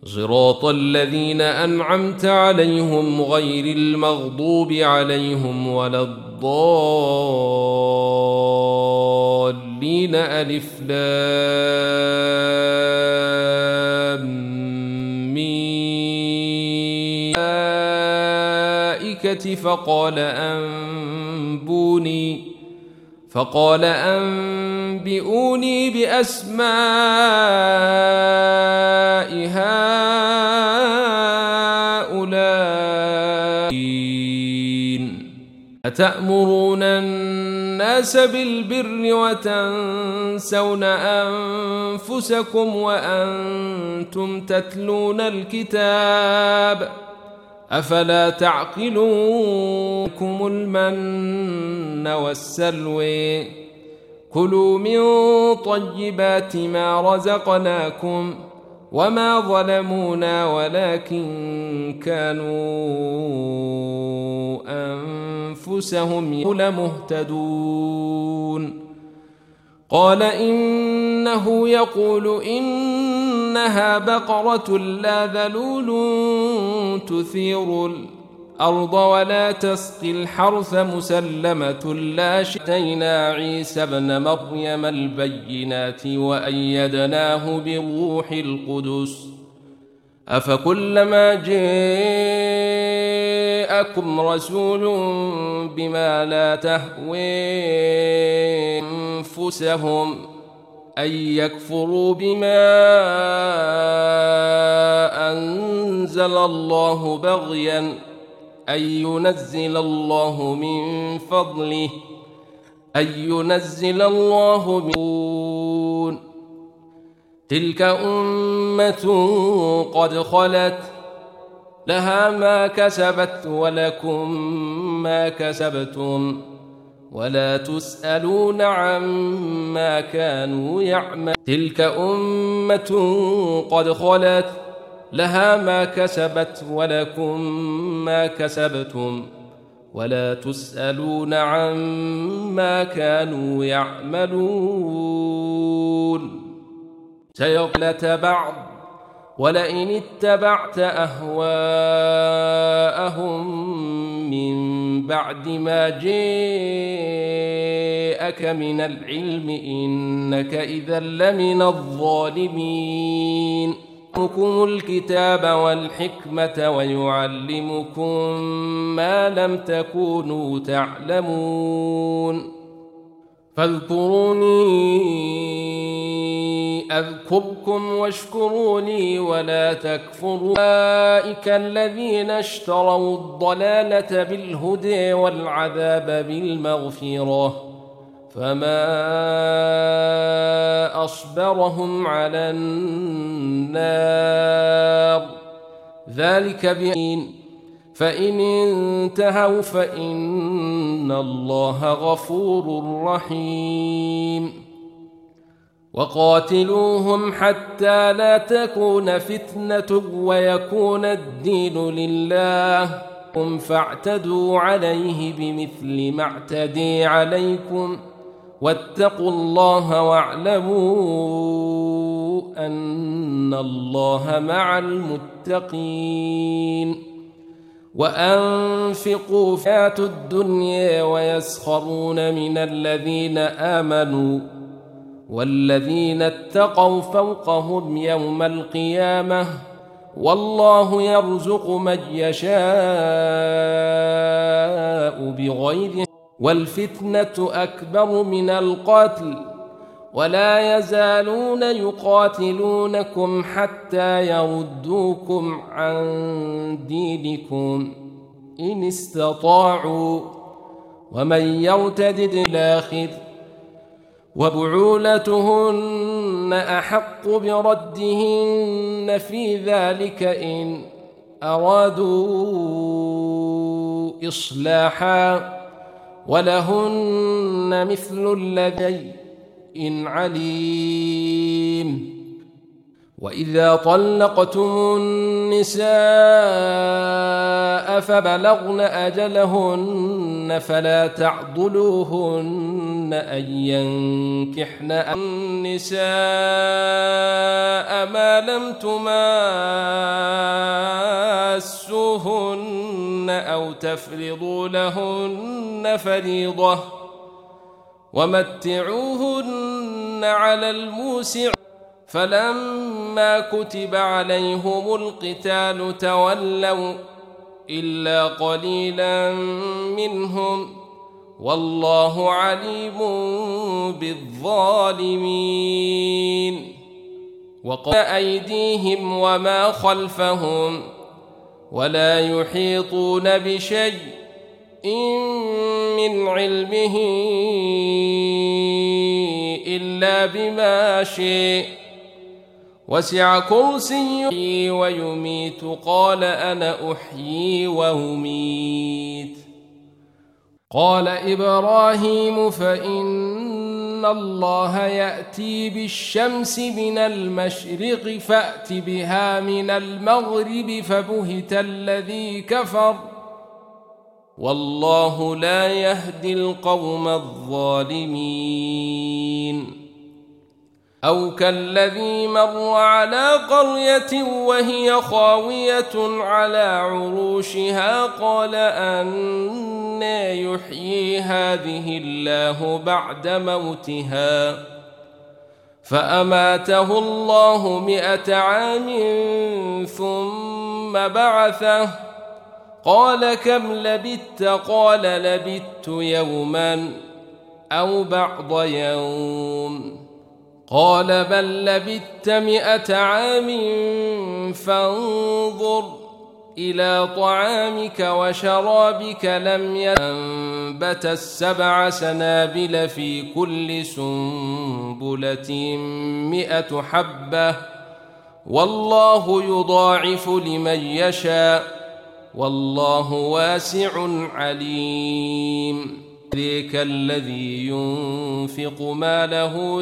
صراط الذين أنعمت عليهم غير المغضوب عليهم ولا الضالين. ألف لام ميم. الملائكة فقال أنبئوني بأسماء هؤلاء. أتأمرون الناس بالبر وتنسون أنفسكم وأنتم تتلون الكتاب أفلا تعقلون؟ المن والسلوى كلوا من طيبات ما رزقناكم وما ظلمونا ولكن كانوا أنفسهم مهتدون. قال إنه يقول إنها بقرة لا ذلول تثير الأرض ولا تسقي الحرث مسلمة لا شتينا عيسى بن مريم البينات وأيدناه بروح القدس أفكلما جاءكم رسول بما لا تهوي أنفسهم أن يكفروا بما أنزل الله بغيا أن ينزل الله من فضله تلك أمة قد خلت لها ما كسبت ولكم ما كسبتم ولا تسألون عما كانوا يعملون. تلك أمة قد خلت لها ما كسبت ولكم ما كسبتم ولا تسألون عما كانوا يعملون. سيغلة بعض ولئن اتبعت أهواءهم من بعد ما جاءك من العلم إنك إذا لمن الظالمين. يعلمكم الكتاب والحكمة ويعلمكم ما لم تكونوا تعلمون. فاذكروني أذكركم واشكروني ولا تكفرون. أولئك الذين اشتروا الضلالة بالهدى والعذاب بالمغفرة فما أصبرهم على النار ذلك بأن فإن انتهوا فإن الله غفور رحيم. وقاتلوهم حتى لا تكون فتنة ويكون الدين لله فاعتدوا عليه بمثل ما اعتدي عليكم واتقوا الله واعلموا أن الله مع المتقين. وأنفقوا في الحياة الدنيا ويسخرون من الذين آمنوا والذين اتقوا فوقهم يوم القيامة والله يرزق من يشاء بغير والفتنة أكبر من القتل ولا يزالون يقاتلونكم حتى يردوكم عن دينكم إن استطاعوا ومن يرتد الآخر وبعولتهن أحق بردهن في ذلك إن أرادوا إصلاحا ولهن مثل الذي إن عليم. وإذا طلقتم النساء فبلغن أجلهن فلا تعضلوهن أن ينكحن النساء ما لم تماسوهن أو تفرضوا لهن فريضة ومتعوهن على الموسع. فلما كتب عليهم القتال تولوا إلا قليلا منهم والله عليم بالظالمين. وقال أيديهم وما خلفهم ولا يحيطون بشيء من علمه إلا بما شاء وسع كرسيه ويميت قال أنا أحيي وأميت. قال إبراهيم فإن الله يأتي بالشمس من المشرق فأت بها من المغرب فبهت الذي كفر والله لا يهدي القوم الظالمين. أو كالذي مر على قرية وهي خاوية على عروشها قال أنى يحيي هذه الله بعد موتها فأماته الله 100 عام ثم بعثه قال كم لبثت قال لبثت يوما أو بعض يوم قال بل لبثت 100 عام فانظر إلى طعامك وشرابك لم ينبت 7 سنابل في كل سنبلة 100 حبة والله يضاعف لمن يشاء والله واسع عليم. ذلك الذي ينفق ماله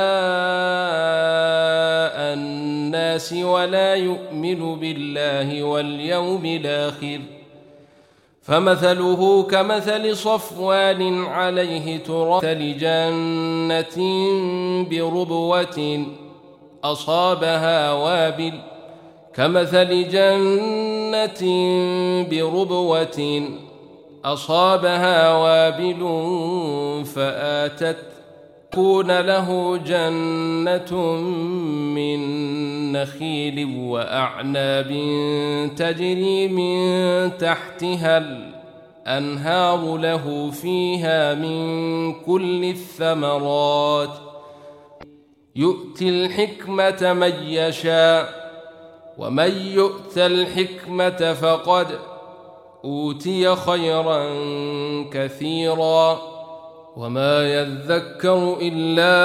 رئاء الناس ولا يؤمن بالله واليوم الآخر فمثله كمثل صفوان عليه تراب لجنة بربوة أصابها وابل كمثل جنة بربوة أصابها وابل فآتت كون له جنة من نخيل وأعناب تجري من تحتها الأنهار له فيها من كل الثمرات يؤتي الحكمة من يشاء ومن يؤت الحكمة فقد أوتي خيرا كثيرا وما يذكر إلا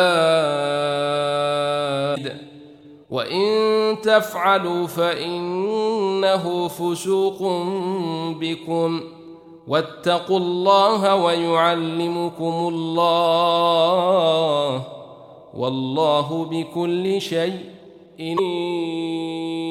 وإن تفعلوا فإنه فسوق بكم واتقوا الله ويعلمكم الله والله بكل شيء عليم.